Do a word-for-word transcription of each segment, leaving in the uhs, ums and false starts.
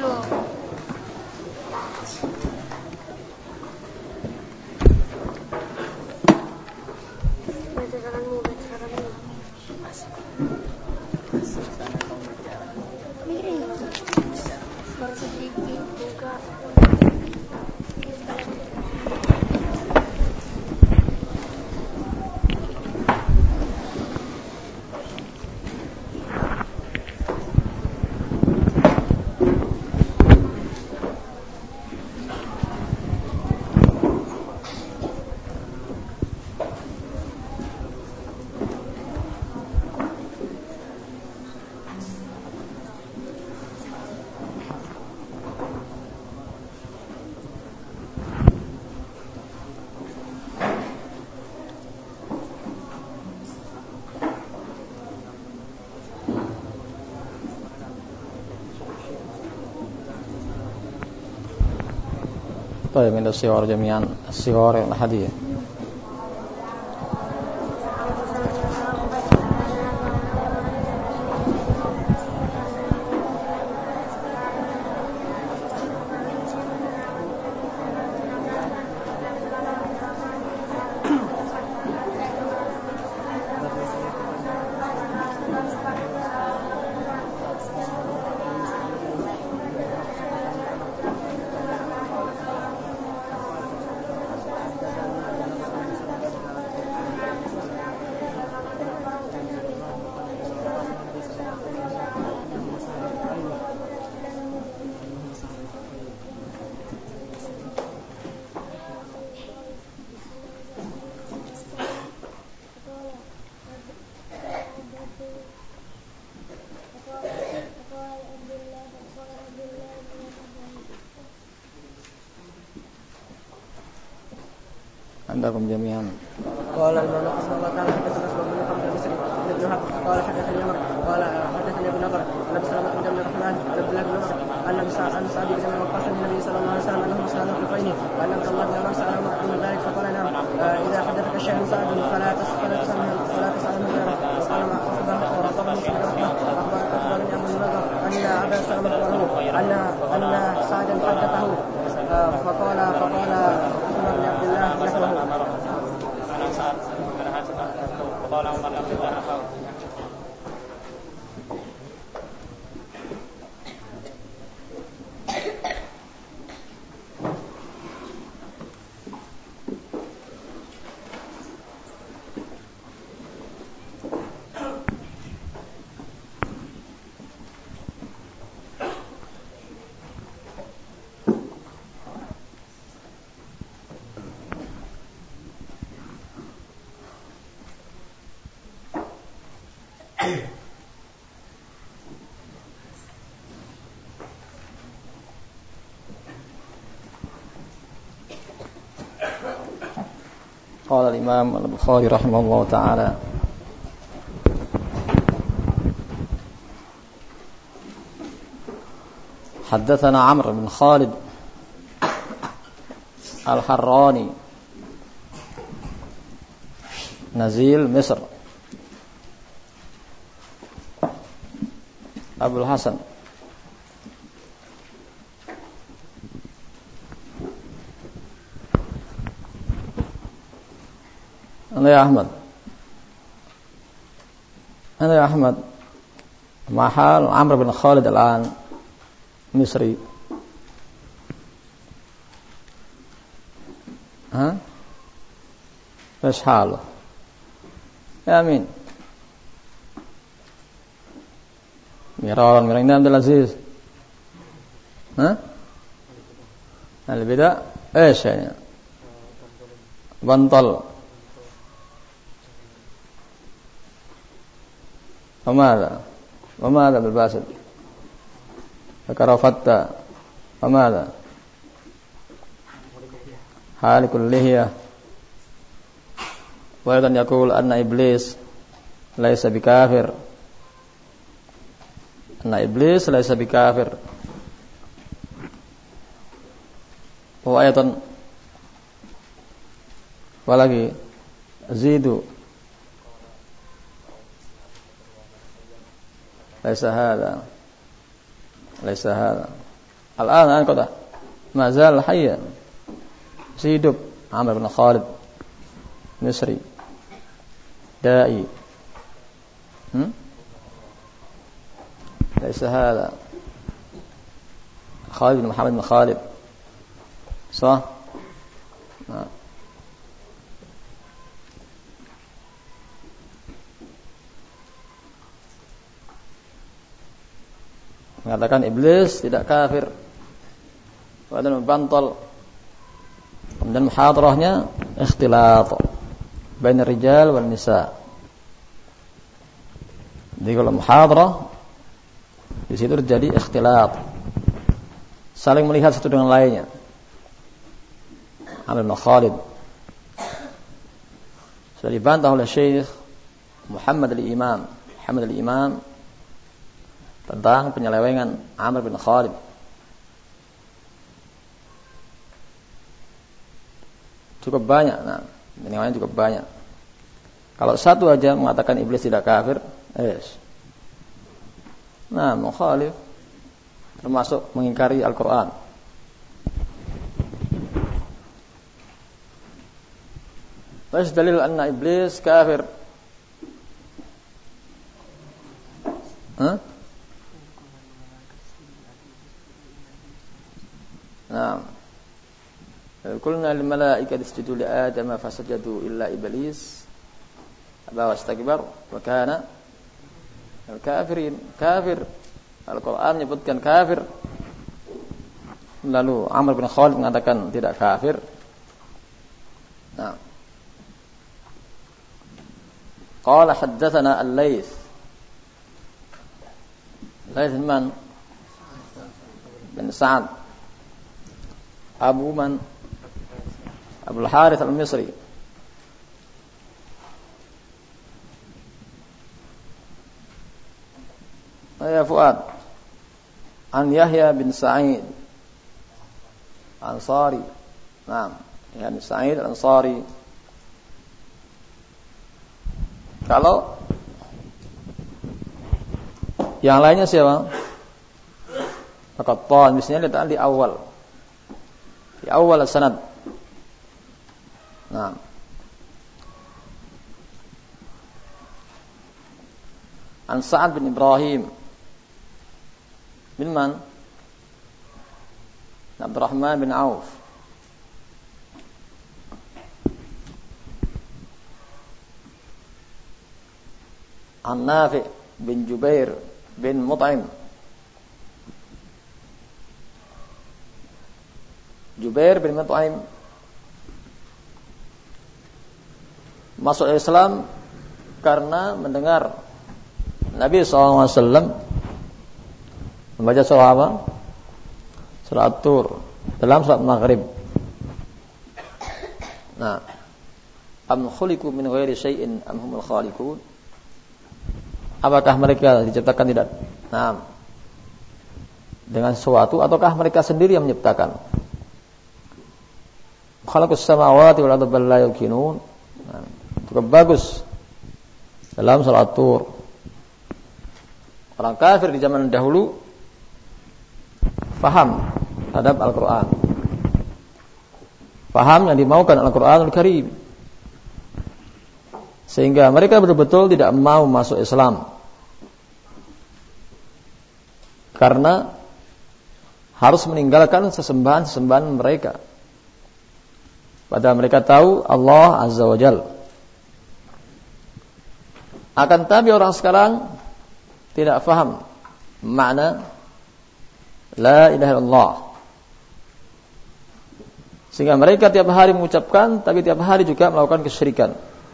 طيب من الصور جميعا الصور الأحادية. عندكم جميعا. قال الإمام رحمه الله تعالى حدثنا اسماعيل بن محمد المصري بن وهب قال حدثني عمر قال حدثني ابن نضر عن ابي سلمة بن عبد الرحمن عن عبد الله بن عمر ان عن سعد بن ابي وقاص النبي صلى الله عليه وسلم انه سال الخفين وان عبد الله بن عمر سال عمر من ذلك فقال نعم اذا حدثك الشيء سعد فلا فلا تسأله ولا تسأله من غيره. وقال ما اخبره ورطبه مسلم رحمه اخبر اخبرني ابو النضر ان ابا سلمة اخبره ان ان سعدا حدثه فقال فقال عمر بن عبد الله نحوه. وقال عمر بن عبد الله نحوه. قال الإمام البخاري رحمه الله تعالى حدثنا عمرو بن خالد الحراني نزيل مصر أبو الحسن أنا يا أحمد أنا يا أحمد ما حال عمرو بن خالد الآن مصري؟ ها ايش حاله يا أمين؟ ميران ميران عبد العزيز ها البدع ايش يعني بنطل وماذا وماذا بالباسل فكرفت وماذا حالك اللحية وأيضا يقول أن إبليس ليس بكافر أن إبليس ليس بكافر وأيضا ولكن زيدوا ليس هذا ليس هذا Al-an kata mazal hayyan. Masih hidup Amr bin Khalid Misri. Da'i. Hmm? ليس هذا خالد بن محمد بن خالد صح؟ Nah. Mengatakan iblis tidak kafir. Kemudian membantol. Kemudian muhadarahnya ikhtilat baina rijal wal nisa. Jadi kalau muhadarah di situ terjadi ikhtilat. Saling melihat satu dengan lainnya. Amr bin Khalid sudah dibantah oleh Syekh Muhammad al-Imam Muhammad al-Imam tentang penyelewengan Amr bin Khalid. Cukup banyak, nah, penyelewengan cukup banyak. Kalau satu aja mengatakan iblis tidak kafir, yes. Nah, mukhalif termasuk mengingkari Al-Quran. Wajh dalil anna iblis kafir. Hah? Nah. Qulna lil malaikati isjudu li Adama fasajadu illa iblis aba wastakbar wa kana al-kafirin. Kafir. Al-Quran menyebutkan kafir. Lalu Amr bin Khalid mengatakan tidak kafir. Nah. Qala haddatsana al-Laits. Laits man bin Sa'ad Abu Man Abu al-Harith al-Misri. Ya Fuad an Yahya bin Sa'id Ansari. Naam, Yahya bin Sa'id Ansari. Kalau yang lainnya siapa? Al-Qattan, misalnya letakkan di awal. Di awal sanad. Nah. An Sa'ad bin Ibrahim bin man? Abdurrahman bin Auf. An Nafi bin Jubair bin Mut'im. Jubair bin Mut'im masuk Islam karena mendengar Nabi sallallahu alaihi wasallam membaca surah apa? Surah At-Tur dalam salat Maghrib. Nah, am khuliqu min ghairi syai'in am humul khaliqun? Apakah mereka diciptakan tidak? Nah, dengan sesuatu ataukah mereka sendiri yang menciptakan? Khalaqus samawati wal arda bal la yuqinun. Nah, cukup bagus dalam salat Tur. Orang kafir di zaman dahulu faham terhadap Al-Quran, faham yang dimaukan Al-Quranul Karim, sehingga mereka betul-betul tidak mau masuk Islam karena harus meninggalkan sesembahan-sesembahan mereka. Padahal mereka tahu Allah Azza wa Jalla. Akan tapi orang sekarang tidak faham makna la ilaha illallah, sehingga mereka tiap hari mengucapkan, tapi tiap hari juga melakukan kesyirikan.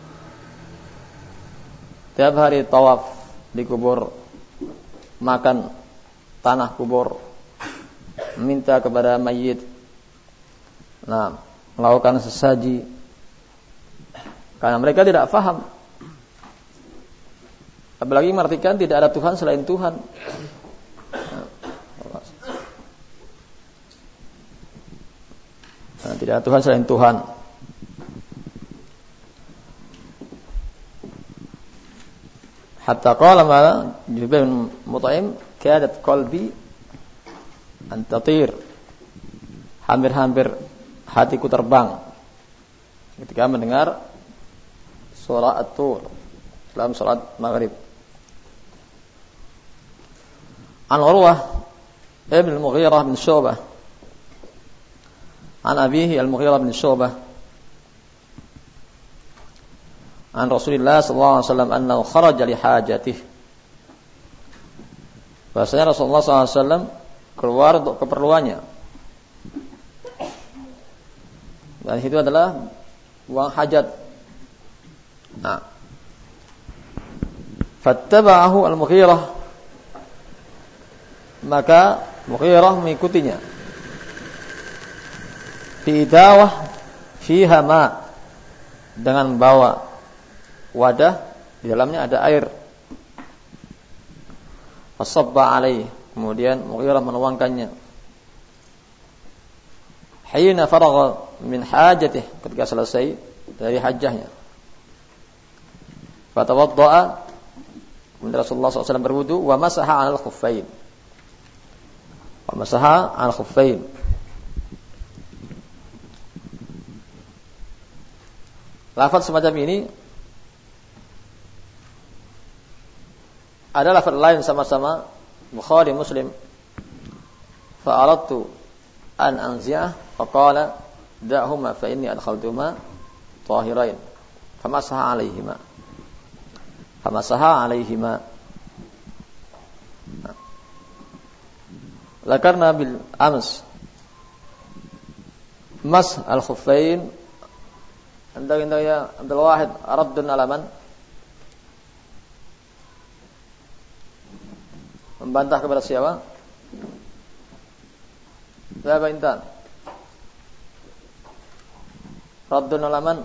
Tiap hari tawaf di kubur, makan tanah kubur, minta kepada mayit, nah, melakukan sesaji, karena mereka tidak faham. Apalagi mengartikan tidak ada Tuhan selain Tuhan. Nah, tidak ada Tuhan selain Tuhan. Hatta qala ma Jubair bin Mut'im kadat qalbi antatir, hampir-hampir hatiku terbang ketika mendengar surah At-Tur dalam salat maghrib. An Urwah ibn al-Mughirah bin Syu'bah an abihi al-Mughirah bin Syu'bah an Rasulullah sallallahu alaihi wasallam annahu kharaja li hajatihi. Bahasanya Rasulullah sallallahu alaihi wasallam keluar untuk keperluannya. Dan itu adalah buang hajat. Nah. Fattaba'ahu al-Mughirah, maka Mughirah mengikutinya. Fi dawah fiha ma, dengan bawa wadah di dalamnya ada air. Fasabba alaihi, kemudian Mughirah menuangkannya. Hina faragha min hajatih, ketika selesai dari hajjahnya. Fatawadda'a, kemudian Rasulullah sallallahu alaihi wasallam berwudu, wa masaha 'alal khuffain. Wa masaha 'alal khuffain. Lafaz semacam ini ada lafaz lain sama-sama Bukhari Muslim. Fa'aradtu an anzi'ah faqala da'huma fa inni adkhaltuma tahirain famasaha 'alaihima famasaha 'alaihima. Zakarna bil ams mas al-khuffain. Anda indah ya Abdul Wahid raddun alaman, membantah kepada siapa? Siapa Intan? Raddun alaman,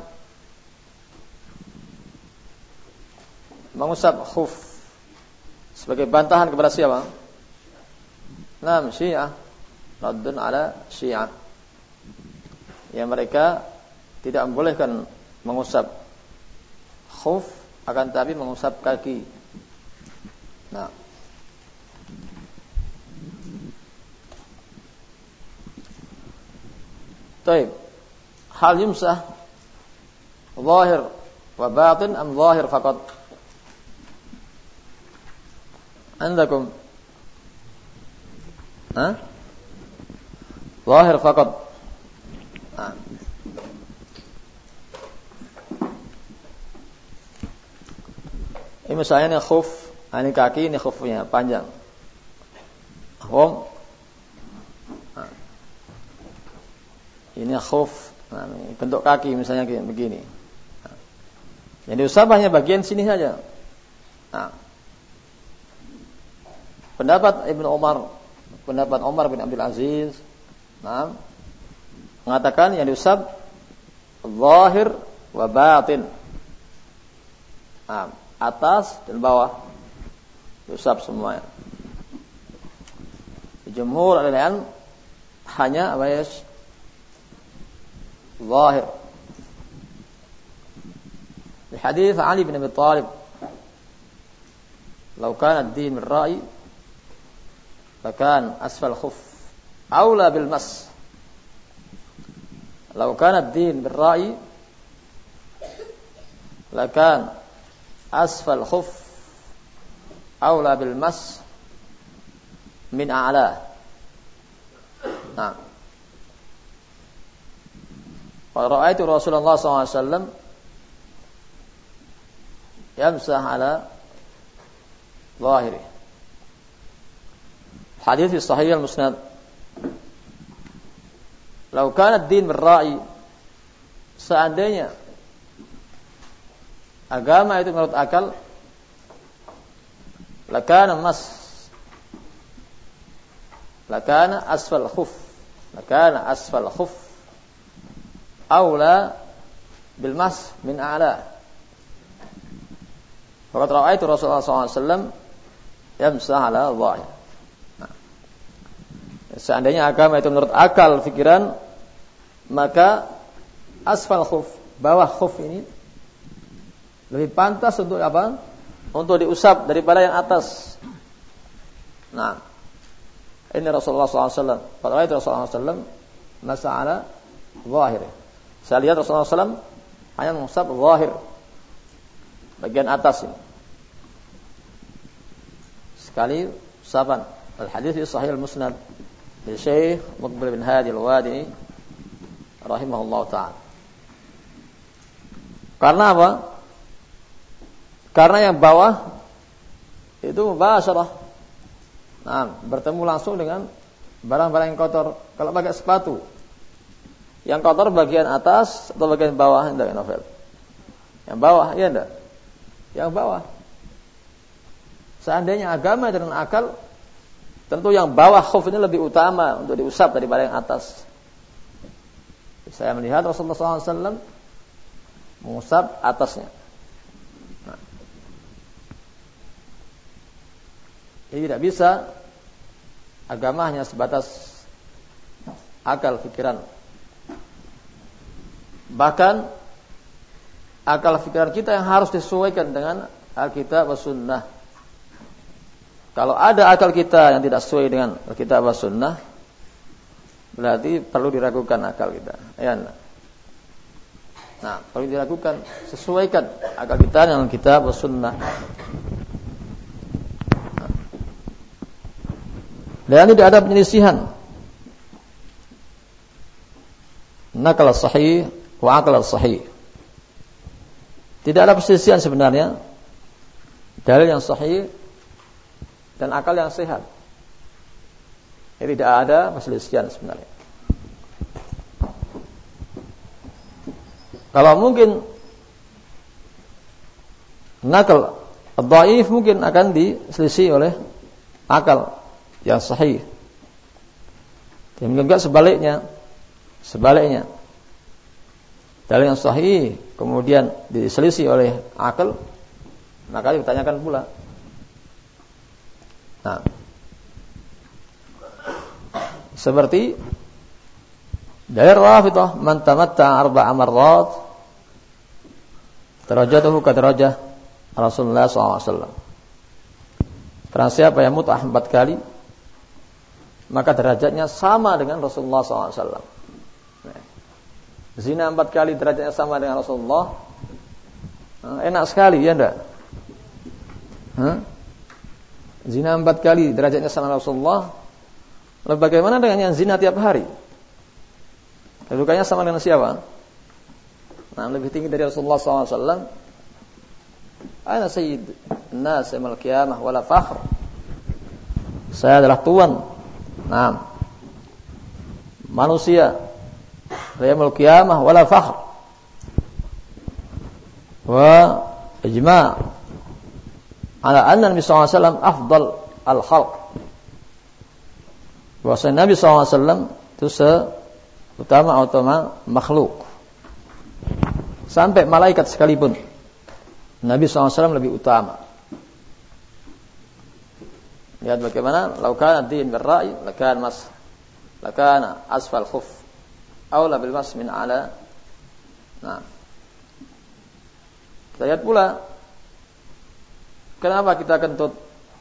mengusap khuf sebagai bantahan kepada siapa? Naam, Syiah. Raddun ala Syiah, yang mereka tidak membolehkan mengusap khuf, akan tapi mengusap kaki. Nah, baik. Hal yumsah zahir wa batin am zahir faqat? Andakum? Ha? Zahir faqat. Nah. Ini misalnya ini khuf, ini kaki, ini khufnya panjang. Khuf. Nah. Ini khuf, nah, ini bentuk kaki misalnya begini. Nah. Jadi usap hanya bagian sini saja. Nah. Pendapat Ibnu Umar, pendapat Umar bin Abdul Aziz, nah, mengatakan yang diusap zahir wa batin. Nah, atas dan bawah diusap semuanya. Jumhur al-ilm hanya apa ya? Zahir. Di hadis Ali bin Abi Thalib, "Lau kana ad-din bil-ra'i, fakan asfal khuf aula bil mas." Lau kana ad-din bil-ra'i, lakan asfal khuf aula bil mas min a'la. Nah, wa ra'aitu Rasulullah sallallahu alaihi wasallam yamsah ala zahiri. Hadis fi sahih al-musnad. Lau kana ad-din bil-ra'i, seandainya agama itu menurut akal, lakana mas, lakana asfal khuf, lakana asfal khuf aula bil mas min a'la. Faqad ra'aitu Rasulullah sallallahu alaihi wasallam yamsah ala dhahir. Nah, seandainya agama itu menurut akal fikiran, maka asfal khuf, bawah khuf ini lebih pantas untuk apa? Untuk diusap daripada yang atas. Nah, ini Rasulullah sallallahu alaihi wasallam. Pada ayat Rasulullah sallallahu alaihi wasallam mas'ala zahir. Saya lihat Rasulullah sallallahu alaihi wasallam hanya mengusap zahir, bagian atas ini. Sekali usapan. Al-hadits fi Sahih Al-Musnad dari Syekh Muqbil bin Hadi Al-Wadi rahimahullah ta'ala. Karena apa? Karena yang bawah itu mubasyarah. Nah, bertemu langsung dengan barang-barang yang kotor. Kalau pakai sepatu, yang kotor bagian atas atau bagian bawah, enggak novel. Yang bawah, iya enggak? Yang bawah. Seandainya agama dan akal, tentu yang bawah khuf ini lebih utama untuk diusap daripada yang atas. Saya melihat Rasulullah sallallahu alaihi wasallam mengusap atasnya. Nah. Jadi tidak bisa agama hanya sebatas akal pikiran. Bahkan akal pikiran kita yang harus disesuaikan dengan Alkitab wa Sunnah. Kalau ada akal kita yang tidak sesuai dengan Alkitab wa Sunnah, berarti perlu diragukan akal kita. Ya, nah, perlu diragukan, sesuaikan akal kita dengan Alkitab wa Sunnah. Dan tidak ada penyelisihan. Nakal sahih wa akal sahih. Tidak ada perselisihan sebenarnya. Dalil yang sahih dan akal yang sehat. Jadi tidak ada perselisihan sebenarnya. Kalau mungkin nakal dhaif mungkin akan diselisih oleh akal yang sahih. Dan juga sebaliknya, sebaliknya. Dalil yang sahih kemudian diselisih oleh akal, maka ditanyakan pula. Nah, seperti dari Rafidhah, man tamatta arba'a marrat darajatuhu ka darajah Rasulullah sallallahu alaihi wasallam. Barang siapa yang mut'ah empat kali, maka derajatnya sama dengan Rasulullah sallallahu alaihi wasallam. Zina empat kali derajatnya sama dengan Rasulullah. Enak sekali, ya enggak? Hah? Zina empat kali derajatnya sama Rasulullah. Lalu bagaimana dengan yang zina tiap hari? Kedudukannya sama dengan siapa? Nah, lebih tinggi dari Rasulullah sallallahu alaihi wasallam. Ana sayyid an-nas yaumil qiyamah wala fakhr. Saya adalah tuan. Nah, manusia yaumil qiyamah wala fakhr. Wa ijma' ala anna Nabi sallallahu alaihi wasallam afdal al-khalq. Bahwa Nabi sallallahu alaihi wasallam itu seutama-utama makhluk. Sampai malaikat sekalipun Nabi sallallahu alaihi wasallam lebih utama. Lihat bagaimana lau kana din bil ra'i lakan mas lakana asfal khuf aula bil mas min ala. Nah, kita lihat pula kenapa kita kentut?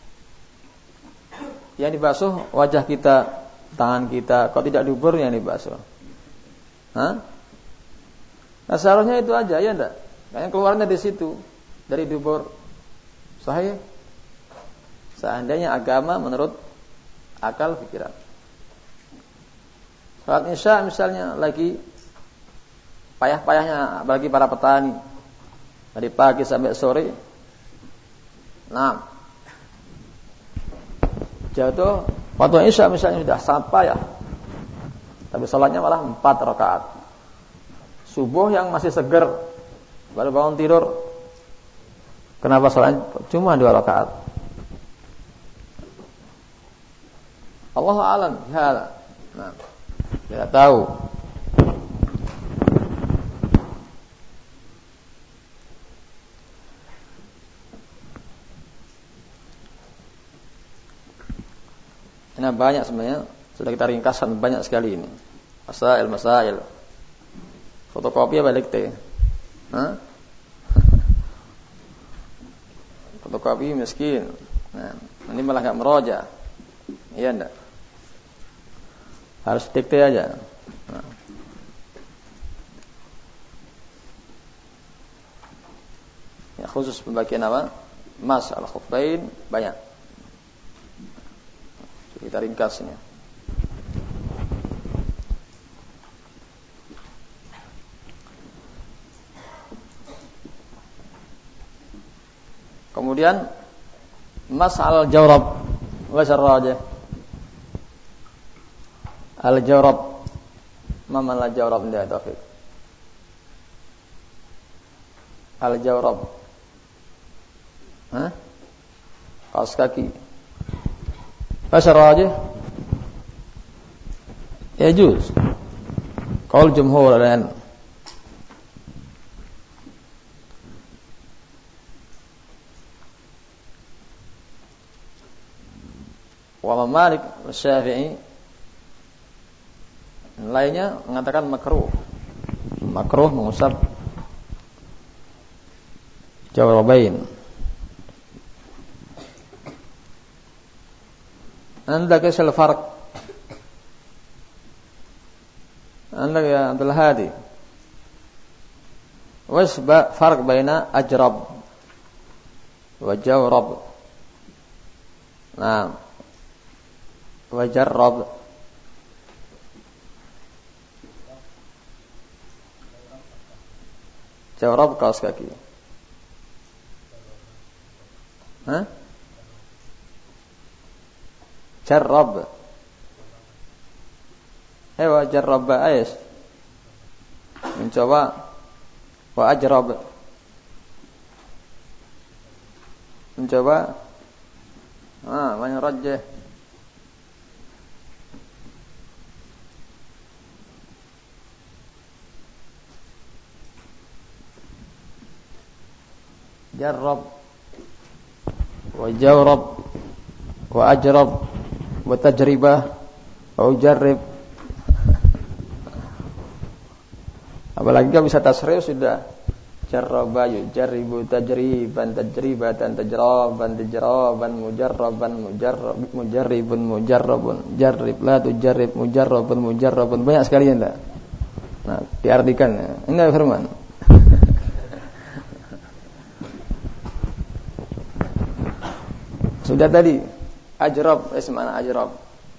Yang dibasuh wajah kita, tangan kita, kok tidak dubur yang dibasuh? Hah? Nah, seharusnya itu aja, ya enggak? Kayaknya keluarnya di situ, dari dubur. Sahih? Seandainya agama menurut akal pikiran. Salat Isya misalnya lagi payah-payahnya bagi para petani. Dari pagi sampai sore. Nah, jatuh waktu Isya misalnya sudah sangat payah, tapi salatnya malah empat rakaat. Subuh yang masih seger, baru bangun tidur, kenapa salatnya cuma dua rakaat? Allahu a'lam. Ya, nah, tidak tahu. Ini banyak sebenarnya, sudah kita ringkaskan banyak sekali ini. Masail, masail. Fotokopi apa dikte? Hah? Fotokopi miskin. Nah, ini malah enggak meroja. Iya enggak? Harus dikte aja. Nah. Ya, khusus pembagian apa? Mas al-khuffain banyak. Kita ringkasnya. Kemudian mas al-jawrab wa syarrajah. Al-jawrab. Mama al-jawrab ndak Taufik. Al-jawrab. Hah? Kaos kaki. Wa syarrajah. Ya juz. Qaul jumhur al-ilm. Wa Malik wa Syafi'i lainnya mengatakan makruh. Makruh mengusap jawrabain. Anda kisal farq. Anda ya Abdul Hadi. Wasba farq baina ajrab wa jawrab. Nah, wajarrab. Jawrab kaos kaki. Hah? Jarrab. Ewa jarrab ais. Mencoba. Wa ajrab. Mencoba. Ah, man rajjah. Jarrab wa jawrab wa ajrab wa tajribah wa ujarrib. Apalagi kalau bisa tasrif sudah. Jarraba yujarribu tajriban tajribatan tajraban tajraban mujarraban mujarrab mujarribun mujarrabun jarrib la tujarrib mujarrabun mujarrabun. Banyak sekali enggak? Nah, diartikan. Ini firman. Sudah tadi ajrab, eh mana ajrab?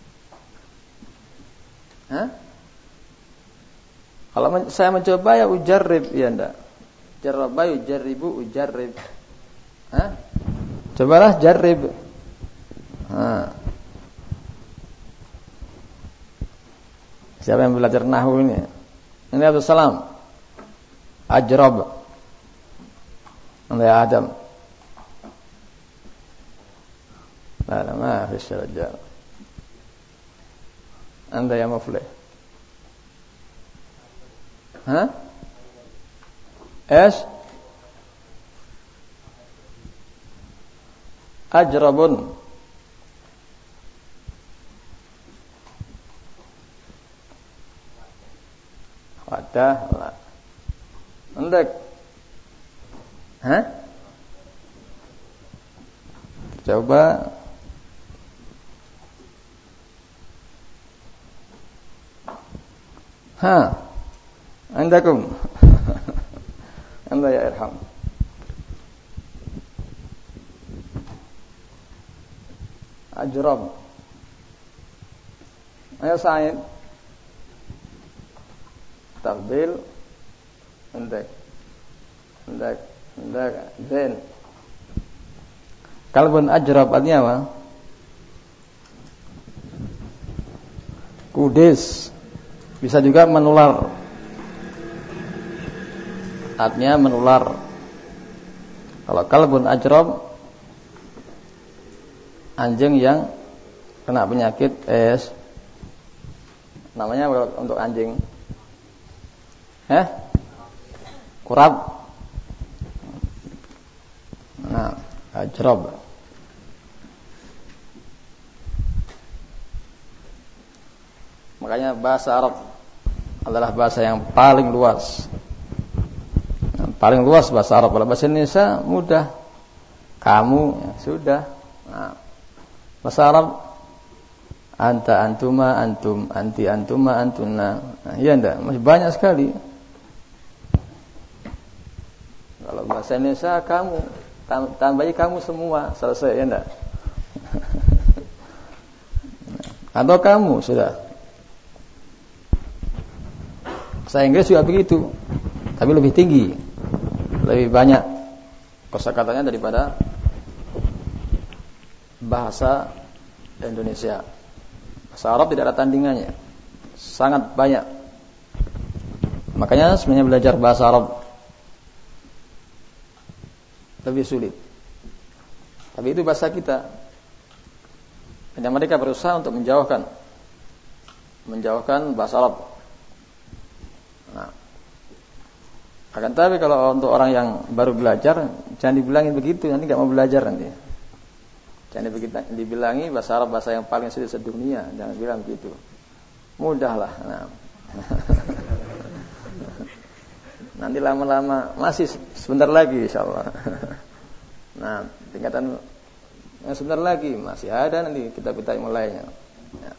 Hah? Kalau men- saya mencoba ya ujarrib ya ndak. Jarraba yujarribu ujarrib. Hah? Cobalah jarrib. Ha. Siapa yang belajar nahwu ini? Ini Abdul Salam. Ajrab. Anda Adam. لا لا ما فيش رجال. أنت يا مفلح. ها؟ إيش؟ أجرب. wadah لا. عندك ها؟ coba ha, andakum. Anda ya irham. Ajrab. Ayo Sa'id. Tafdil. Andak. Andak. Andak. Zain. Kalbun ajrab artinya apa? Kudis. Bisa juga menular. Artinya menular. Kalau kalbun ajrab, anjing yang kena penyakit es. Namanya untuk anjing. Eh? Kurap. Nah, ajrab. Makanya bahasa Arab adalah bahasa yang paling luas. Yang paling luas bahasa Arab. Kalau bahasa Indonesia mudah. Kamu ya, sudah. Nah, bahasa Arab anta antuma antum, anti antuma antuna. Nah, iya enggak? Masih banyak sekali. Kalau bahasa Indonesia kamu, tambahi kamu semua, selesai ya enggak? Atau kamu sudah. Bahasa Inggris juga begitu, tapi lebih tinggi, lebih banyak kosakatanya daripada bahasa Indonesia. Bahasa Arab tidak ada tandingannya, sangat banyak. Makanya sebenarnya belajar bahasa Arab lebih sulit. Tapi itu bahasa kita. Dan mereka berusaha untuk menjauhkan menjauhkan bahasa Arab. Nah, akan tapi kalau untuk orang yang baru belajar, jangan dibilangin begitu, nanti nggak mau belajar nanti. Jangan dibilangi bahasa Arab bahasa yang paling sulit sedunia, jangan bilang begitu. Mudahlah. Nah. Nanti lama-lama masih sebentar lagi insyaallah. Nah, tingkatan yang sebentar lagi masih ada nanti kita kita mulainya. Ya.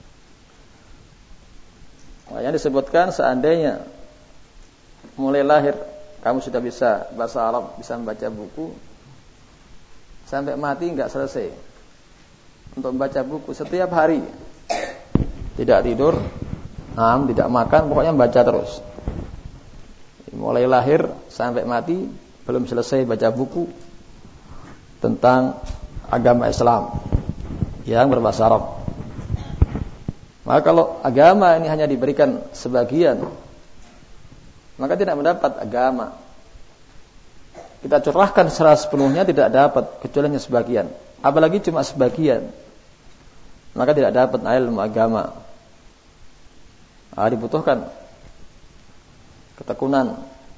Makanya disebutkan seandainya mulai lahir kamu sudah bisa bahasa Arab, bisa membaca buku, sampai mati enggak selesai untuk membaca buku setiap hari. Tidak tidur, am, tidak makan, pokoknya baca terus. Mulai lahir sampai mati belum selesai baca buku tentang agama Islam yang berbahasa Arab. Maka kalau agama ini hanya diberikan sebagian, maka tidak mendapat agama. Kita curahkan secara sepenuhnya tidak dapat, kecuali hanya sebagian. Apalagi cuma sebagian, maka tidak dapat ilmu agama. Ah, dibutuhkan ketekunan.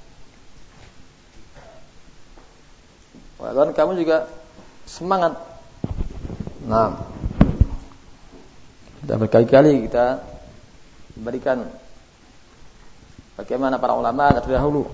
Dan kamu juga semangat. Nah, kita berkali-kali kita berikan bagaimana para ulama terdahulu.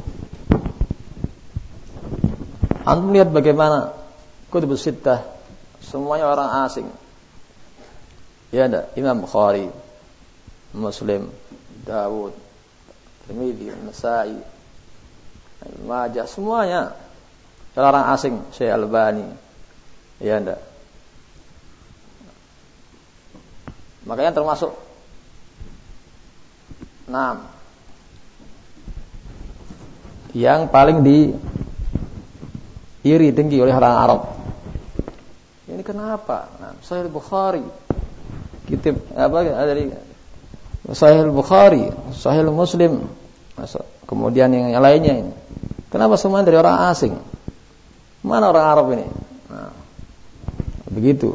Antum lihat bagaimana kutubus sittah semuanya orang asing. Ya ada Imam Bukhari, Muslim, Dawud, Tirmidzi, Nasa'i, Ibnu Majah, semuanya orang asing. Syekh Albani. Ya ada. Makanya termasuk enam yang paling di iri tinggi oleh orang Arab. Ini kenapa? Nah, Sahih Bukhari, kitab apa dari Sahih Bukhari, Sahih Muslim, kemudian yang lainnya ini. Kenapa semua dari orang asing? Mana orang Arab ini? Nah, begitu.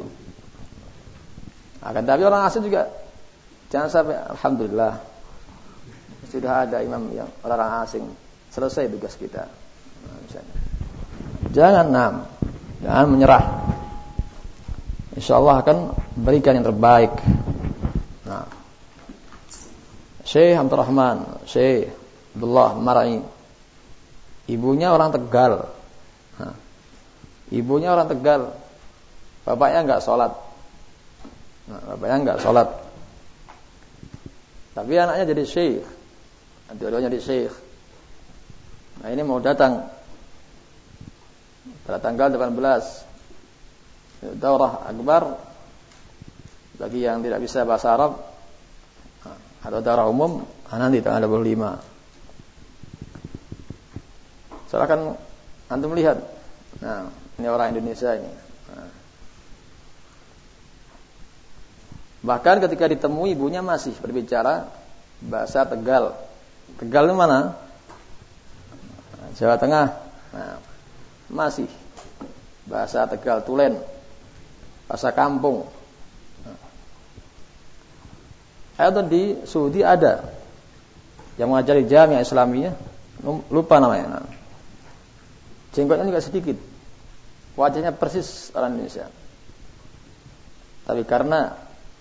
Akan tapi orang asing juga jangan sampai alhamdulillah sudah ada imam yang orang asing, selesai tugas kita. Nah, misalnya. Jangan nam, jangan menyerah. Insyaallah akan berikan yang terbaik. Nah, Syekh Abdul Rahman, Syekh Abdullah Marai, ibunya orang Tegal. Nah, ibunya orang Tegal, bapaknya enggak sholat. Nah, bapaknya enggak sholat, tapi anaknya jadi syekh, dua-duanya jadi syekh. Nah, ini mau datang pada tanggal delapan belas Daurah Akbar bagi yang tidak bisa bahasa Arab, atau daurah umum nanti tanggal dua puluh lima. Silakan antum lihat. Nah, ini orang Indonesia ini. Nah. Bahkan ketika ditemui ibunya masih berbicara bahasa Tegal. Tegal itu mana? Jawa Tengah. Nah, masih bahasa Tegal Tulen, bahasa kampung. Atau di Saudi ada yang mengajari Jamiah Islamiyah, lupa namanya. Jenggotnya juga sedikit, wajahnya persis orang Indonesia. Tapi karena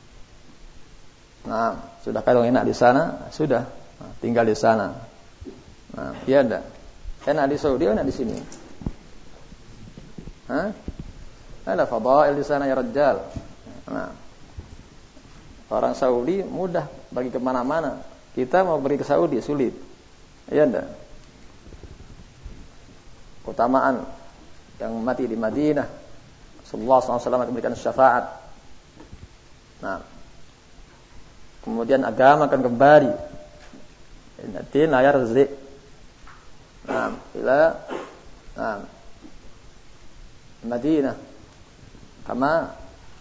nah, sudah kalau enak di sana, sudah nah, tinggal di sana. Nah, dia ada enak di Saudi, enak di sini. Hah? Ada fadail di sana ya Rajal. Nah, Orang Saudi mudah pergi kemana-mana. Kita mau pergi ke Saudi sulit. Iya enggak? Keutamaan yang mati di Madinah, Rasulullah shallallahu alaihi wasallam memberikan syafaat. Nah, kemudian agama akan kembali. Nanti layar zik. Nah, ila nah, Madinah, kama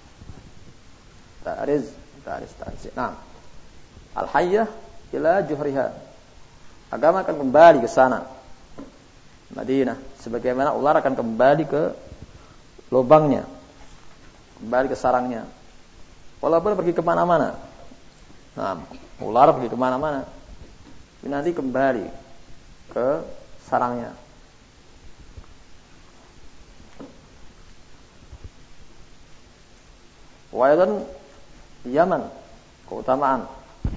ta'riz ta'riz ta'riz. Nah, al-hayyah ila juhriha. Agama akan kembali ke sana. Madinah, sebagaimana ular akan kembali ke lubangnya, kembali ke sarangnya. Walaupun pergi kemana-mana, nah, ular pergi kemana-mana, nanti kembali ke sarangnya. Waidan Yaman, keutamaan.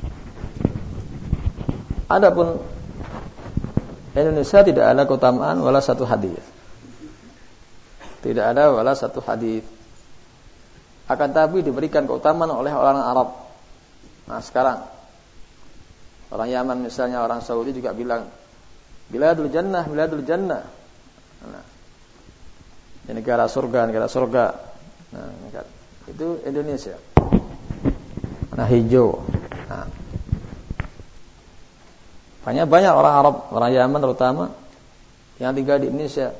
Adapun Indonesia tidak ada keutamaan wala satu hadis. Tidak ada wala satu hadis. Akan tapi diberikan keutamaan oleh orang Arab. Nah, sekarang orang Yaman misalnya, orang Saudi juga bilang biladul jannah, biladul jannah. Nah, ini negara surga, negara surga. Nah, itu Indonesia. Nah, hijau. Nah, banyak banyak orang Arab, orang Yaman terutama yang tinggal di Indonesia.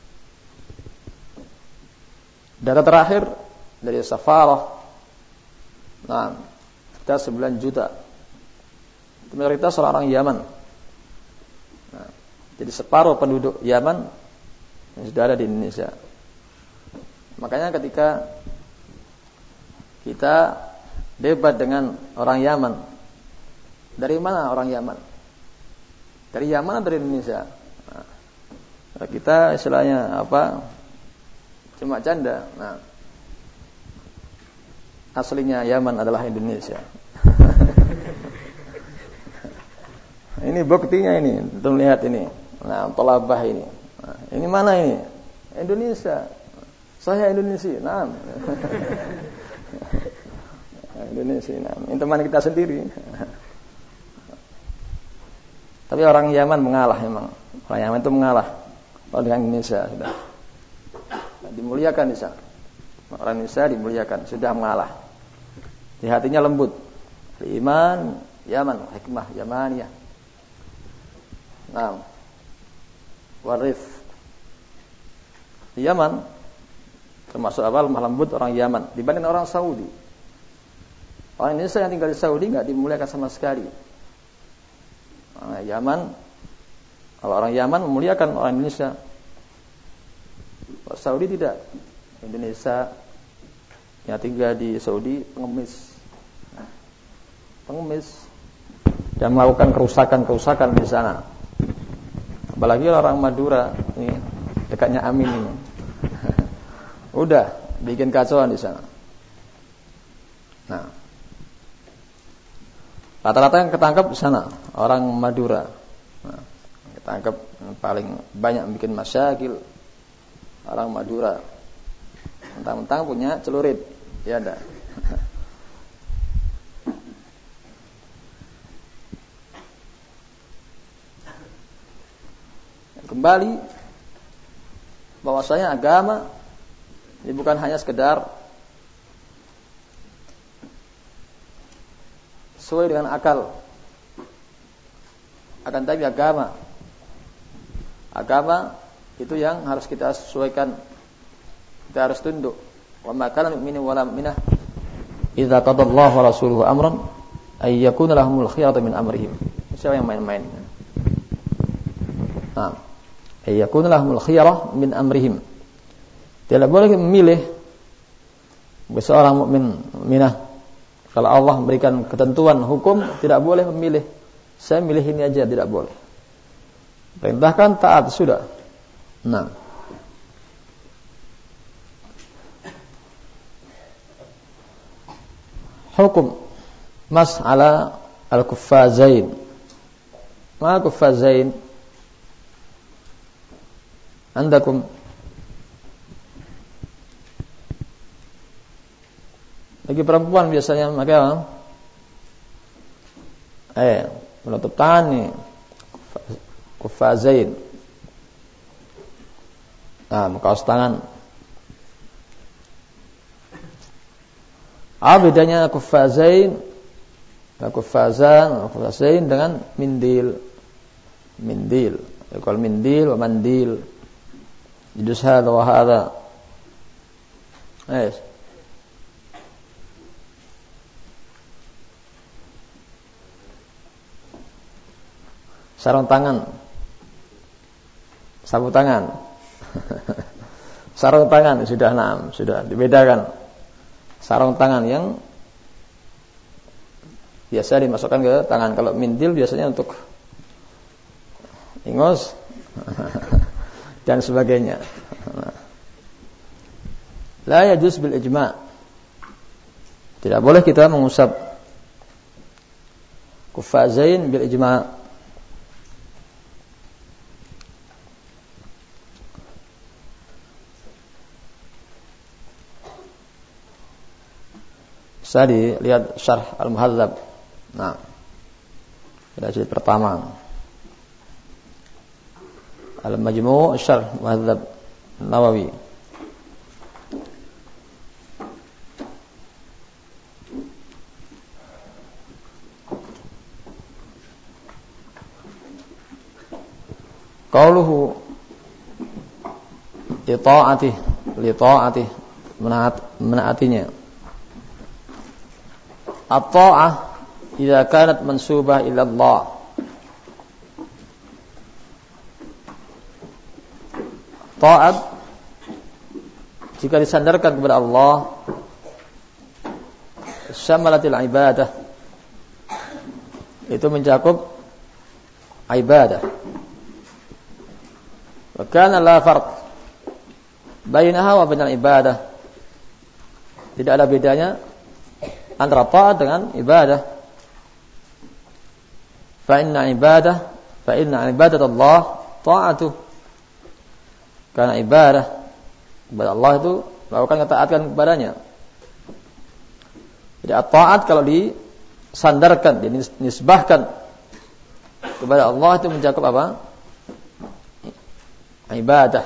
Data terakhir dari Safarah, nah, kita sembilan juta. Itu mayoritas orang Yaman. Nah, jadi separuh penduduk Yaman yang sudah ada di Indonesia. Makanya ketika kita debat dengan orang Yaman, dari mana orang Yaman? Dari Yaman atau dari Indonesia? Nah, kita istilahnya apa? Cuma canda. Nah, aslinya Yaman adalah Indonesia. Ini buktinya ini, untuk lihat ini. Nah, tolabah ini. Nah, ini mana ini? Indonesia. Saya Indonesia. Nah. Indonesia. Nah, ini teman kita sendiri. Tapi orang Yaman mengalah memang. Orang Yaman itu mengalah. Kalau dengan Indonesia sudah nah, dimuliakan di sana. Orang Indonesia dimuliakan, sudah mengalah. Di hatinya lembut. Iman Yaman, hikmah Yamaniyah. Nah, warif. Di Yaman termasuk apa? Lemah lembut orang Yaman dibanding orang Saudi. Orang Indonesia yang tinggal di Saudi enggak dimuliakan sama sekali. Orang Yaman, kalau orang Yaman memuliakan orang Indonesia. Kalau Saudi tidak. Indonesia yang tinggal di Saudi pengemis, pengemis dan melakukan kerusakan-kerusakan di sana. Apalagi orang Madura, ini dekatnya Amin ini, udah bikin kacauan di sana. Nah, rata-rata yang ketangkep di sana orang Madura. Nah, ketangkep paling banyak bikin masyakil orang Madura. Mentang-mentang punya celurit, ya ada. Kembali bahwasanya agama ini bukan hanya sekedar sesuai dengan akal. Akan tapi agama Agama itu yang harus kita sesuaikan. Kita harus tunduk. Wa ma kana mu'minu wa la mu'minah idza qadallahu wa rasuluhu amran ay yakuna lahumul khiyaratu min amrihim. Siapa yang main-main? Nah, ay yakuna lahumul khiyarah min amrihim. Tidak boleh memilih seorang mukmin, mukminah. Kalau Allah memberikan ketentuan hukum, tidak boleh memilih. Saya milih ini aja, tidak boleh. Perintahkan taat sudah. Nah, hukum mas'ala al-kuffazain. Ma kuffazain? Andakum bagi perempuan biasanya maka Eh, menutup tangan nih. Kufazain. Nah, kaos tangan. Apa bedanya kufazain, kufazan, kufazain dengan mindil? Mindil. Kalau mindil wa mandil. Judus hadha wa hadha. Eh. Sarung tangan, sapu tangan, sarung tangan sudah enam, sudah dibedakan. Sarung tangan yang biasa dimasukkan ke tangan. Kalau mindil biasanya untuk ingos dan sebagainya. La yajuz bil ijma'. Tidak boleh kita mengusap kufazain bil ijma'. Bisa dilihat syarh Al-Muhadzab. Nah, pada jilid pertama. Al-Majmu' syarh Muhadzab Nawawi. Qauluhu li ta'atih, li ta'atih, menaat, menaatinya. At-ta'ah idza kanat mansubah ila Allah. Ta'at jika disandarkan kepada Allah, syamalatil ibadah, itu mencakup ibadah. Wa kana la farq bainaha wa bainal ibadah. Tidak ada bedanya antara ta'at dengan ibadah. Fa inna ibadah, fa inna ibadat Allah ta'atu. Karena ibadah kepada Allah itu melakukan ketaatan kepadanya. Jadi ta'at kalau disandarkan, dinisbahkan kepada Allah itu mencakup apa? Ibadah.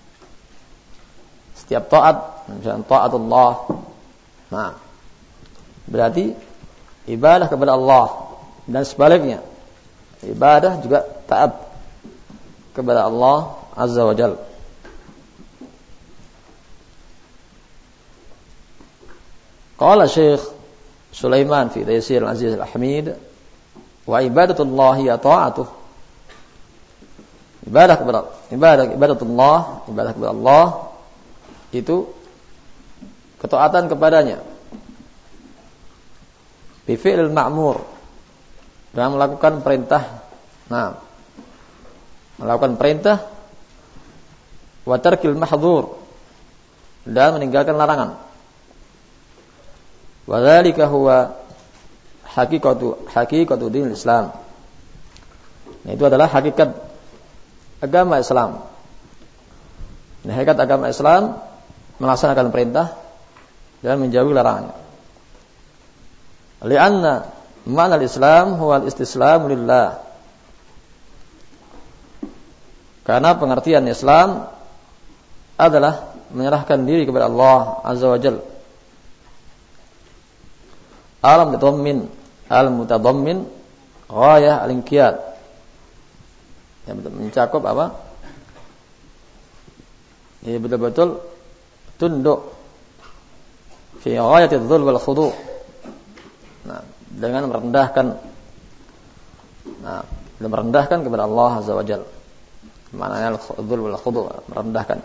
Setiap ta'at, misalnya ta'atullah. Nah, berarti ibadah kepada Allah dan sebaliknya. Ibadah juga taat kepada Allah Azza wa Jalla. Qala Syekh Sulaiman fi Taysir Al-Aziz Al-Hamid, wa ibadatullah ya ta'atuh. Ibadah kepada ibadah ibadatullah, ibadah kepada Allah itu ketaatan kepadanya. Bi fi'lil ma'mur, dengan melakukan perintah. Nah, melakukan perintah wa tarkil mahdhur, dan meninggalkan larangan. Wa dzalika huwa haqiqatu haqiqatu dinil Islam. Nah, itu adalah hakikat agama Islam. Nah, hakikat agama Islam melaksanakan perintah dan menjauhi larangan. Lianna makna al-Islam huwa al-istislamu lillah. Karena pengertian Islam adalah menyerahkan diri kepada Allah Azza wa Jalla. Al-mutadammin, al-mutadammin ghayah al-inqiyad. Yang mencakup apa? Ini betul-betul tunduk fi ghayati dzul wal khudu'. Nah, dengan merendahkan, nah, dengan merendahkan kepada Allah Azza wa Jalla. Maknanya al-dzul wal khudu', merendahkan.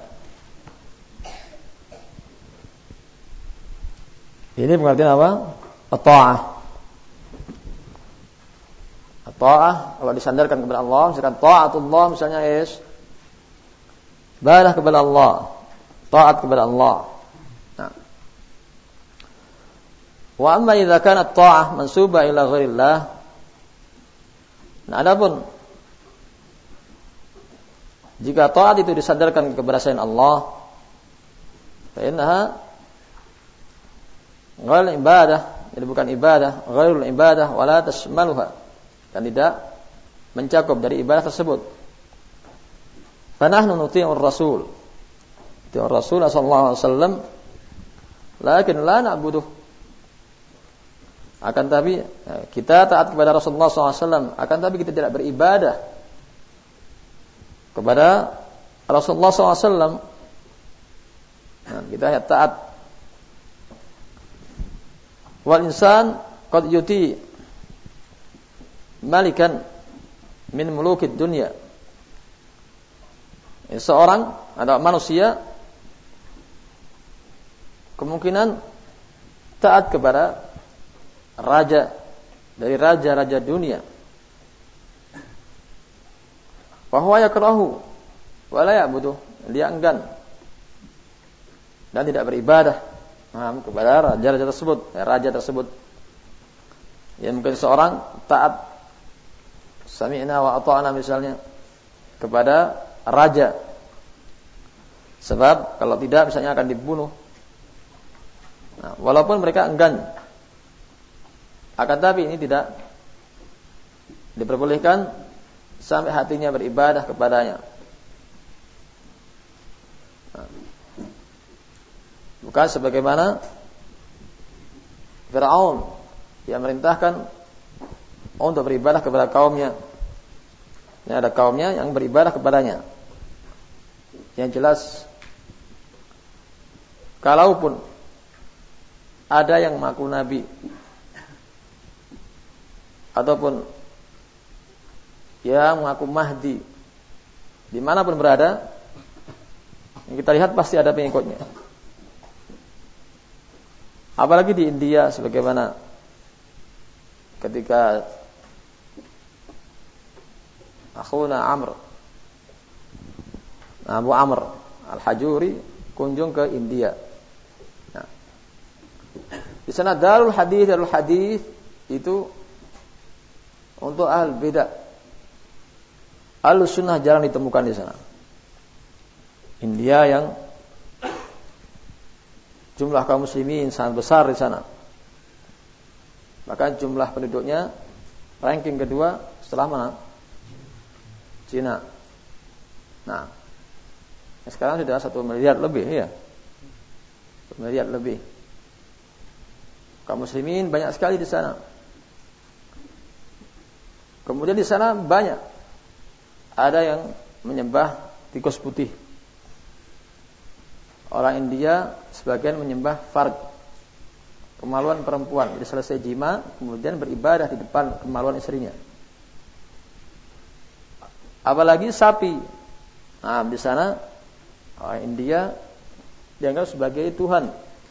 Ini pengertian apa? At-ta'ah. At-ta'ah kalau disandarkan kepada Allah, misalkan ta'atullah misalnya is ibadah kepada Allah, taat kepada Allah. Wa amma idza kanat ta'ah mansuba ila ghairillah. Nah, adapun jika taat itu disandarkan kepada selain Allah, fa innaha ghairul ibadah, jadi bukan ibadah, ghairul ibadah wala tashmaluha. dan tidak mencakup dari ibadah tersebut. Fanahnu nuti'ur rasul. Nuti'ur rasul sallallahu alaihi wasallam lakin la na'buduh. Akan tapi kita taat kepada Rasulullah sallallahu alaihi wasallam, akan tapi kita tidak beribadah kepada Rasulullah sallallahu alaihi wasallam. Nah, kita hanya taat. Wal insan qad yuti malikan min mulukid dunya. Seorang atau manusia kemungkinan taat kepada raja dari raja-raja dunia. Wa huwa yakrahu wa la ya'budu. Dia enggan dan tidak beribadah nah, kepada raja-raja tersebut, ya, raja tersebut. Ya mungkin seorang taat sami'na wa ata'na misalnya kepada raja. Sebab kalau tidak misalnya akan dibunuh. Nah, walaupun mereka enggan, akan tapi ini tidak diperbolehkan sampai hatinya beribadah kepadanya. Nah, bukan sebagaimana Fir'aun yang merintahkan untuk beribadah kepada kaumnya. Ini ada kaumnya yang beribadah kepadanya. Yang jelas, kalaupun ada yang mengaku nabi ataupun yang mengaku mahdi, dimanapun berada, yang kita lihat pasti ada pengikutnya. Apalagi di India, sebagaimana ketika akhuna Amr, Abu Amr Al-Hajuri kunjung ke India. Nah, di sana Darul Hadis, Darul Hadis itu untuk ahli bidah. Ahlus sunnah jarang ditemukan di sana. India yang jumlah kaum muslimin sangat besar di sana. Maka jumlah penduduknya ranking kedua setelah mana? Cina. Nah, sekarang sudah satu miliar lebih ya. Satu miliar lebih. Kaum muslimin banyak sekali di sana. Kemudian di sana banyak ada yang menyembah tikus putih. Orang India sebagian menyembah farj, kemaluan perempuan. Jadi selesai jima, kemudian beribadah di depan kemaluan istrinya. Apalagi sapi. Nah, di sana orang India dianggap sebagai Tuhan.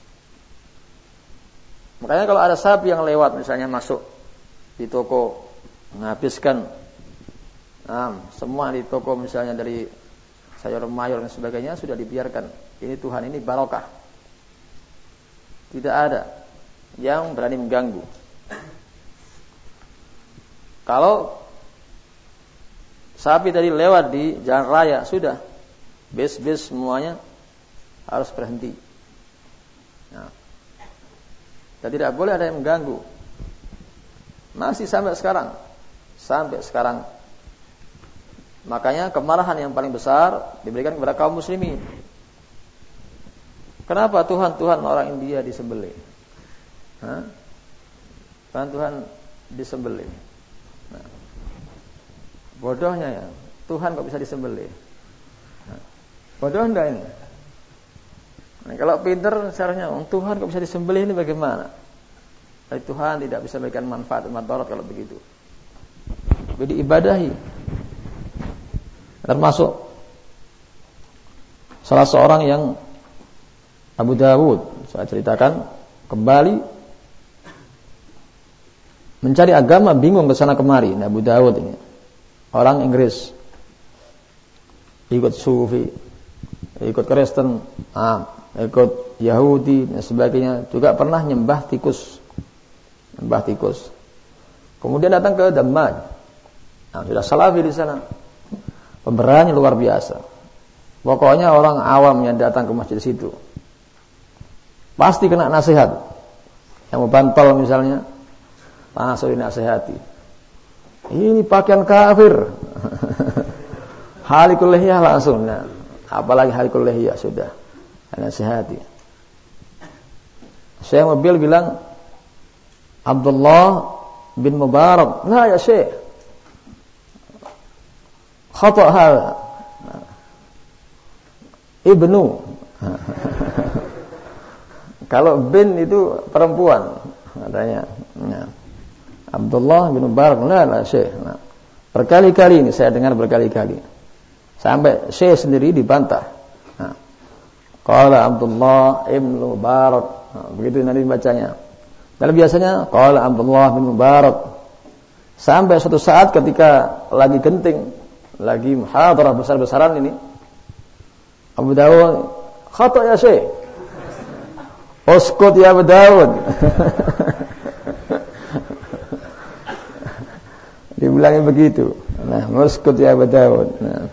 Makanya kalau ada sapi yang lewat misalnya masuk di toko, menghabiskan nah, semua di toko misalnya dari sayur mayur dan sebagainya, sudah dibiarkan. Ini Tuhan, ini barokah. Tidak ada yang berani mengganggu. Kalau sapi tadi lewat di jalan raya, sudah bis-bis semuanya harus berhenti. Nah, dan tidak boleh ada yang mengganggu. Masih sampai sekarang, sampai sekarang. Makanya kemarahan yang paling besar diberikan kepada kaum muslimin. Kenapa Tuhan-Tuhan orang India disembelih? Hah? Tuhan-Tuhan disembelih. Nah, bodohnya ya, Tuhan kok bisa disembelih? Nah, bodoh enggak ini? Nah, kalau pinter seharusnya Tuhan kok bisa disembelih, ini bagaimana? Tapi Tuhan tidak bisa memberikan manfaat madarat kalau begitu. Jadi ibadahi. Termasuk salah seorang yang Abu Dawud, saya ceritakan, kembali mencari agama, bingung ke sana kemari. Nah, Abu Dawud ini orang Inggris, ikut Sufi, ikut Kristen, ah, ikut Yahudi dan sebagainya, juga pernah nyembah tikus, nyembah tikus. Kemudian datang ke Dammaj, nah, sudah Salafi di sana, pemberani luar biasa. Pokoknya orang awam yang datang ke masjid situ pasti kena nasihat. Yang mau bantol misalnya, langsung dinasihati. ini pakaian kafir. Halikul lihiyah langsung. Nah, apalagi halikul lihiyah sudah. Nasihati. Syekh mobil bilang Abdullah bin Mubarak, "La ya Syekh. Khata' hadha." Ibnu. Kalau bin itu perempuan katanya. Nah, Abdullah bin Mubarak, "La la Syekh." Nah, berkali-kali ini saya dengar berkali-kali. Sampai Syekh sendiri dibantah. Nah, qala Abdullah ibn Mubarak. Nah, begitu nanti bacanya. Dan biasanya qala Abdullah bin Mubarak. Sampai suatu saat ketika lagi genting, lagi muhadarah besar-besaran ini, Abu Dawud, "Khata' ya Syekh." "Uskut ya Abu Dawud." Dibilangnya begitu. Nah, uskut ya Abu Dawud. Nah.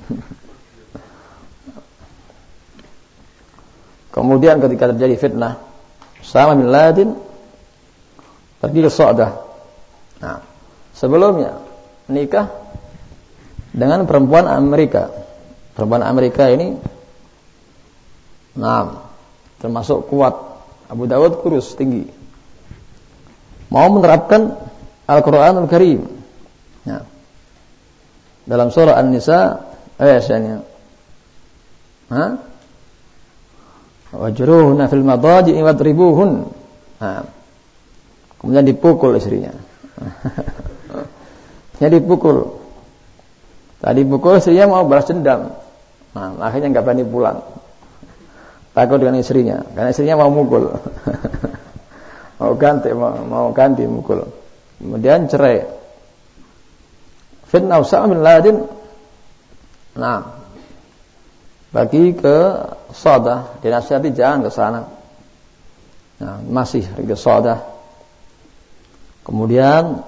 Kemudian ketika terjadi fitnah, Osama bin Laden pergi ke Sa'dah. Nah, sebelumnya nikah dengan perempuan Amerika. Perempuan Amerika ini, nah, termasuk kuat. Abu Dawud kurus, tinggi. Mau menerapkan Al-Quranul Karim. Nah, dalam surah An-Nisa ayatnya, ha? Wajruhunna fil madaji'i wadribuhun. Nah, kemudian dipukul istrinya. Jadi dipukul. Tadi pukul istrinya mau balas dendam. Nah, akhirnya enggak berani pulang. Takut dengan istrinya, karena istrinya mau mukul. mau ganti mau, mau ganti mukul. Kemudian cerai. Fitnah Osama bin Laden. Nah, bagi ke Sa'dah, dinasihati jangan ke sana. Nah, masih ke Sa'dah. Kemudian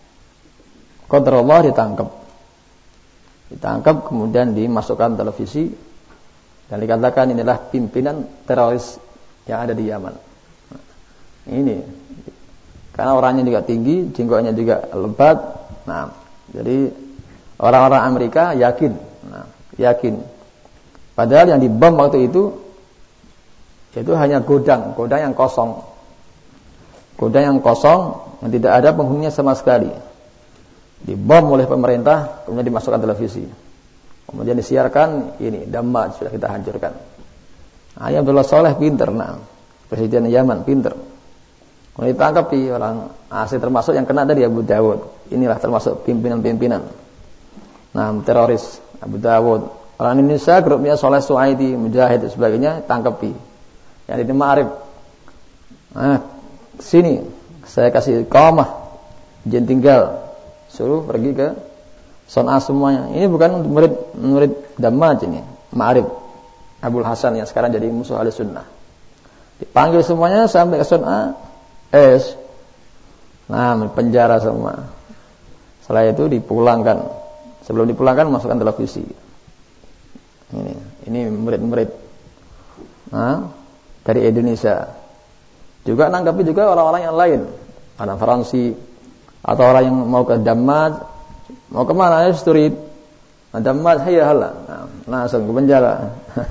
qadarullah ditangkap. Ditangkap kemudian dimasukkan televisi dan dikatakan inilah pimpinan teroris yang ada di Yaman. Nah, ini karena orangnya juga tinggi, jenggotnya juga lebat. Nah, jadi orang-orang Amerika yakin, nah, yakin. Padahal yang dibom waktu itu itu hanya gudang, gudang yang kosong, gudang yang kosong yang tidak ada penghuninya sama sekali. Dibom oleh pemerintah, kemudian dimasukkan televisi, kemudian disiarkan ini Damaj sudah kita hancurkan. Nah, Abdullah Saleh pinter, nah, presiden Yaman pinter. Kemudian ditangkap di orang asli termasuk yang kena dari Abu Dawud. Inilah termasuk pimpinan-pimpinan. Nah, teroris Abu Dawud. Orang Indonesia grupnya Soleh Suaidi, Mujahid dan sebagainya tangkapi. Yang ini Ma'arif. Nah, sini saya kasih iqamah, izin tinggal, suruh pergi ke Son'a semuanya. Ini bukan untuk murid murid Damaj ini, Ma'arif Abul Hasan yang sekarang jadi musuh Ahlussunnah. Dipanggil semuanya sampai ke Son'a, es. Nah, penjara semua. Setelah itu dipulangkan. Sebelum dipulangkan masukkan televisi. Ini, ini murid-murid, nah, dari Indonesia. Juga nangkapi juga orang-orang yang lain, orang Faransi atau orang yang mau ke Damaj, mau kemana ya sturid, Damaj, hayya hala, nah, langsung ke penjara.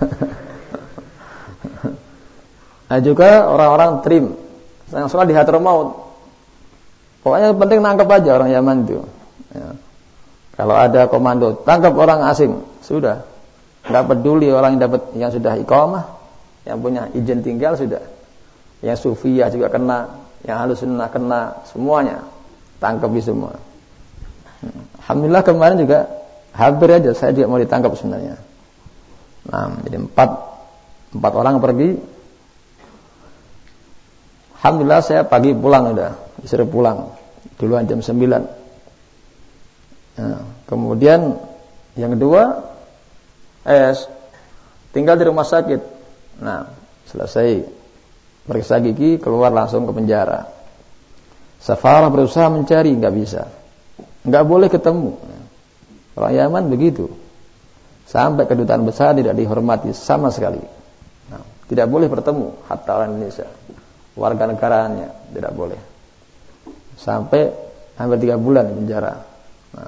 Nah, juga orang-orang trim, yang sholat di Hadramaut. Pokoknya penting nangkap aja orang Yaman itu. Ya. Kalau ada komando, tangkap orang asing, sudah. Enggak peduli orang yang dapat yang sudah iqamah, yang punya izin tinggal sudah. Yang Sufiyah juga kena, yang Ahlussunnah kena, semuanya tangkapi semua. Alhamdulillah kemarin juga hampir aja saya juga mau ditangkap sebenarnya. Nah, jadi empat empat orang pergi. Alhamdulillah saya pagi pulang udah, disuruh pulang. Duluan jam sembilan. Nah, kemudian yang kedua es tinggal di rumah sakit. Nah, selesai periksa gigi keluar langsung ke penjara. Safarah berusaha mencari, nggak bisa, nggak boleh ketemu. Orang Yaman begitu, sampai kedutaan besar tidak dihormati sama sekali. Nah, tidak boleh bertemu, hatta orang Indonesia, warga negaranya tidak boleh. Sampai hampir tiga bulan di penjara. Nah.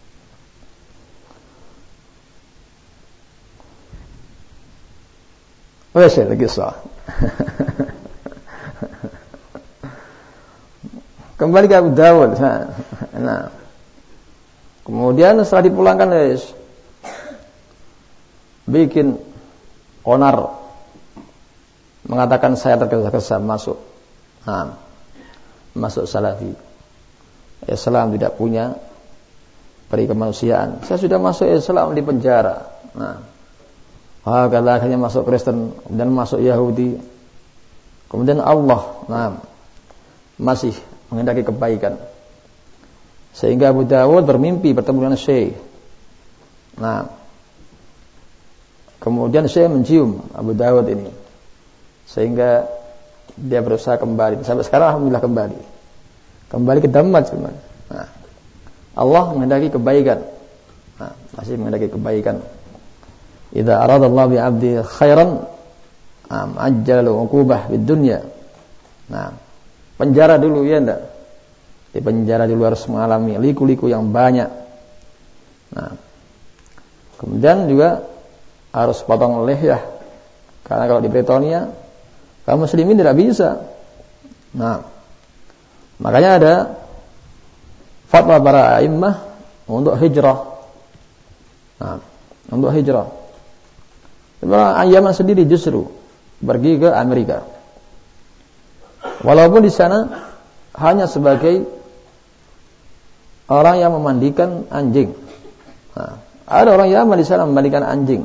Wes lagi sah. Kembali ke Abu Dawud. Nah. Kemudian setelah dipulangkan, guys, bikin onar, mengatakan saya tergesa-gesa masuk, nah, masuk Salafi. Islam tidak punya peri kemanusiaan. Saya sudah masuk Islam di penjara. Nah, ah, kalau akhirnya masuk Kristen dan masuk Yahudi, kemudian Allah, nah, masih menghendaki kebaikan. Sehingga Abu Dawud bermimpi bertemu dengan Syekh. Nah, kemudian Syekh mencium Abu Dawud ini, sehingga dia berusaha kembali. Sampai sekarang alhamdulillah kembali, kembali ke Damas. Nah, Allah menghendaki kebaikan. Nah, masih menghendaki kebaikan. Idza aradallahu bi 'abdi khairan ajjala 'uqubah bid dunya. Nah, penjara dulu ya enggak? Di penjara dulu harus mengalami liku-liku yang banyak. Nah, kemudian juga harus potong lihyah, karena kalau di Britania kaum muslimin tidak bisa. Nah, makanya ada fatwa para a'immah untuk hijrah. Nah, untuk hijrah. Sebenarnya Yaman sendiri justru pergi ke Amerika. Walaupun di sana hanya sebagai orang yang memandikan anjing. Nah, ada orang Yaman di sana memandikan anjing.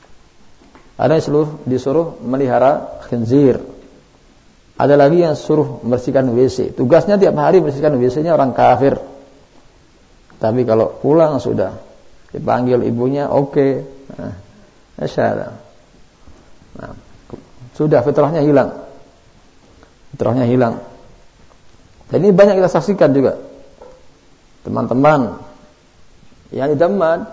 Ada yang disuruh, disuruh melihara khinzir. Ada lagi yang suruh membersihkan W C. Tugasnya tiap hari membersihkan W C-nya orang kafir. Tapi kalau pulang sudah dipanggil ibunya, oke. Okay. Nah, masyaallah. Nah, sudah fitrahnya hilang. Fitrahnya hilang. Dan ini banyak kita saksikan juga. Teman-teman yang di Damas,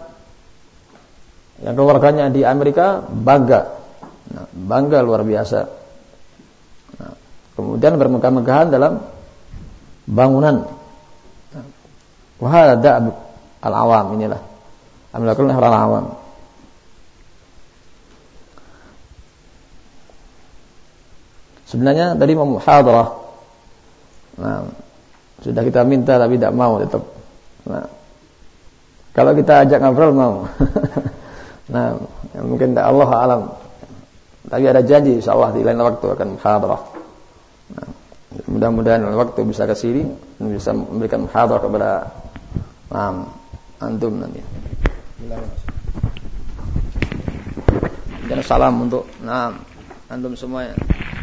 yang keluarganya di Amerika bangga, nah, bangga luar biasa. Nah, kemudian bermegah-megahan dalam bangunan. Nah, wahada al-awam, inilah amilakul orang awam. Sebenarnya tadi mau muhadarah, nah, sudah kita minta tapi tidak mau tetap. Nah, kalau kita ajak ngobrol mau. Nah, ya mungkin tak, Allah alam. Tapi ada janji insyaallah di lain waktu akan muhadarah. Nah, mudah-mudahan waktu bisa ke sini dan bisa memberikan muhadarah kepada nah, antum nanti. Dan salam untuk nah, antum semuanya.